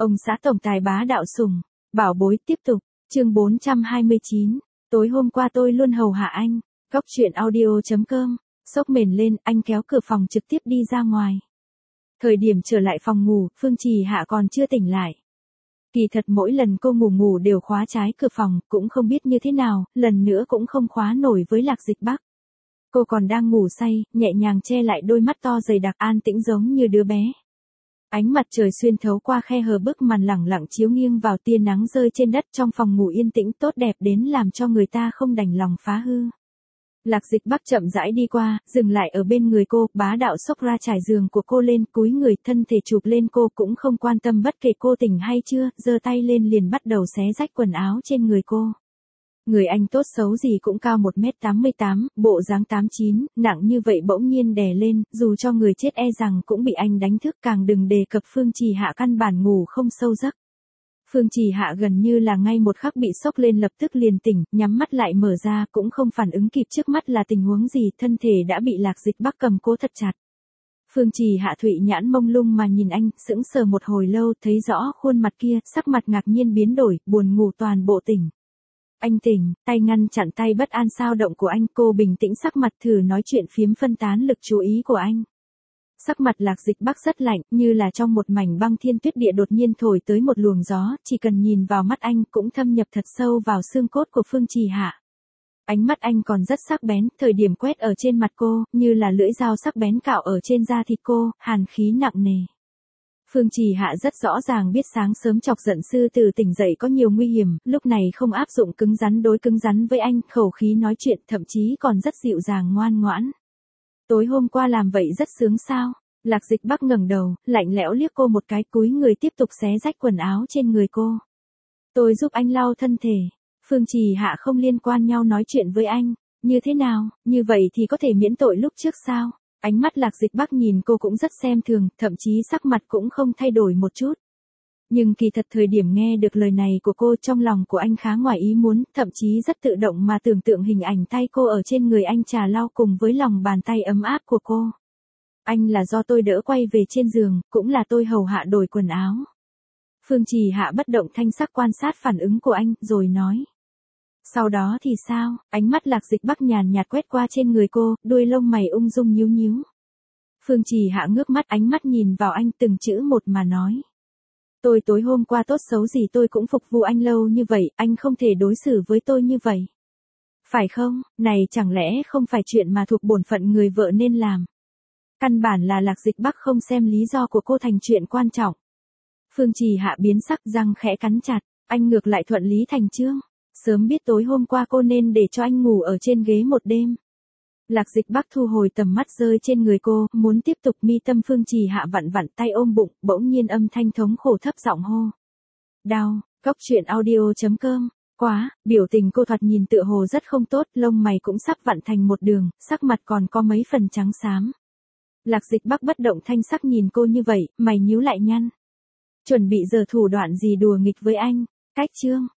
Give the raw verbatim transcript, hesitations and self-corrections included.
Ông xã tổng tài bá đạo sủng, bảo bối tiếp tục, chương bốn trăm hai mươi chín, tối hôm qua tôi luôn hầu hạ anh, góc chuyện audio.com, sốc mền lên, anh kéo cửa phòng trực tiếp đi ra ngoài. Thời điểm trở lại phòng ngủ, Phương Trì Hạ còn chưa tỉnh lại. Kỳ thật mỗi lần cô ngủ ngủ đều khóa trái cửa phòng, cũng không biết như thế nào, lần nữa cũng không khóa nổi với Lạc Dịch Bắc. Cô còn đang ngủ say, nhẹ nhàng che lại đôi mắt to dày đặc an tĩnh giống như đứa bé. Ánh mặt trời xuyên thấu qua khe hở bức màn lẳng lặng chiếu nghiêng vào tia nắng rơi trên đất trong phòng ngủ yên tĩnh tốt đẹp đến làm cho người ta không đành lòng phá hư. Lạc Dịch Bắc chậm rãi đi qua, dừng lại ở bên người cô, bá đạo xốc ra trải giường của cô lên, cúi người thân thể chụp lên cô cũng không quan tâm bất kể cô tỉnh hay chưa, giơ tay lên liền bắt đầu xé rách quần áo trên người cô. Người anh tốt xấu gì cũng cao một mét tám mươi tám, bộ dáng tám chín, nặng như vậy bỗng nhiên đè lên, dù cho người chết e rằng cũng bị anh đánh thức, càng đừng đề cập Phương Trì Hạ căn bản ngủ không sâu giấc. Phương Trì Hạ gần như là ngay một khắc bị sốc lên lập tức liền tỉnh, nhắm mắt lại mở ra cũng không phản ứng kịp trước mắt là tình huống gì, thân thể đã bị Lạc Dịch Bắc cầm cố thật chặt. Phương Trì Hạ thụy nhãn mông lung mà nhìn anh, sững sờ một hồi lâu, thấy rõ khuôn mặt kia, sắc mặt ngạc nhiên biến đổi, buồn ngủ toàn bộ tỉnh. Anh tỉnh, tay ngăn chặn tay bất an sao động của anh, cô bình tĩnh sắc mặt thử nói chuyện phiếm phân tán lực chú ý của anh. Sắc mặt Lạc Dịch Bắc rất lạnh, như là trong một mảnh băng thiên tuyết địa đột nhiên thổi tới một luồng gió, chỉ cần nhìn vào mắt anh cũng thâm nhập thật sâu vào xương cốt của Phương Trì Hạ. Ánh mắt anh còn rất sắc bén, thời điểm quét ở trên mặt cô, như là lưỡi dao sắc bén cạo ở trên da thịt cô, hàn khí nặng nề. Phương Trì Hạ rất rõ ràng biết sáng sớm chọc giận sư tử tỉnh dậy có nhiều nguy hiểm, lúc này không áp dụng cứng rắn đối cứng rắn với anh, khẩu khí nói chuyện thậm chí còn rất dịu dàng ngoan ngoãn. Tối hôm qua làm vậy rất sướng sao? Lạc Dịch Bắc ngẩng đầu, lạnh lẽo liếc cô một cái, cúi người tiếp tục xé rách quần áo trên người cô. Tôi giúp anh lau thân thể. Phương Trì Hạ không liên quan nhau nói chuyện với anh. Như thế nào, như vậy thì có thể miễn tội lúc trước sao? Ánh mắt Lạc Dịch Bắc nhìn cô cũng rất xem thường, thậm chí sắc mặt cũng không thay đổi một chút. Nhưng kỳ thật thời điểm nghe được lời này của cô trong lòng của anh khá ngoài ý muốn, thậm chí rất tự động mà tưởng tượng hình ảnh tay cô ở trên người anh trà lau cùng với lòng bàn tay ấm áp của cô. Anh là do tôi đỡ quay về trên giường, cũng là tôi hầu hạ đổi quần áo. Phương Trì Hạ bất động thanh sắc quan sát phản ứng của anh, rồi nói. Sau đó thì sao? Ánh mắt Lạc Dịch Bắc nhàn nhạt quét qua trên người cô, đuôi lông mày ung dung nhíu nhíu. Phương Trì Hạ ngước mắt, ánh mắt nhìn vào anh từng chữ một mà nói. Tôi tối hôm qua tốt xấu gì tôi cũng phục vụ anh lâu như vậy, anh không thể đối xử với tôi như vậy. Phải không? Này chẳng lẽ không phải chuyện mà thuộc bổn phận người vợ nên làm. Căn bản là Lạc Dịch Bắc không xem lý do của cô thành chuyện quan trọng. Phương Trì Hạ biến sắc, răng khẽ cắn chặt, anh ngược lại thuận lý thành chương. Sớm biết tối hôm qua cô nên để cho anh ngủ ở trên ghế một đêm. Lạc Dịch Bắc thu hồi tầm mắt rơi trên người cô, muốn tiếp tục mi tâm Phương Trì Hạ vặn vặn tay ôm bụng, bỗng nhiên âm thanh thống khổ thấp giọng hô. Đau, góc chuyện audio.com, quá, biểu tình cô thoạt nhìn tựa hồ rất không tốt, lông mày cũng sắp vặn thành một đường, sắc mặt còn có mấy phần trắng xám. Lạc Dịch Bắc bất động thanh sắc nhìn cô như vậy, mày nhíu lại nhăn. Chuẩn bị giờ thủ đoạn gì đùa nghịch với anh, cách chương.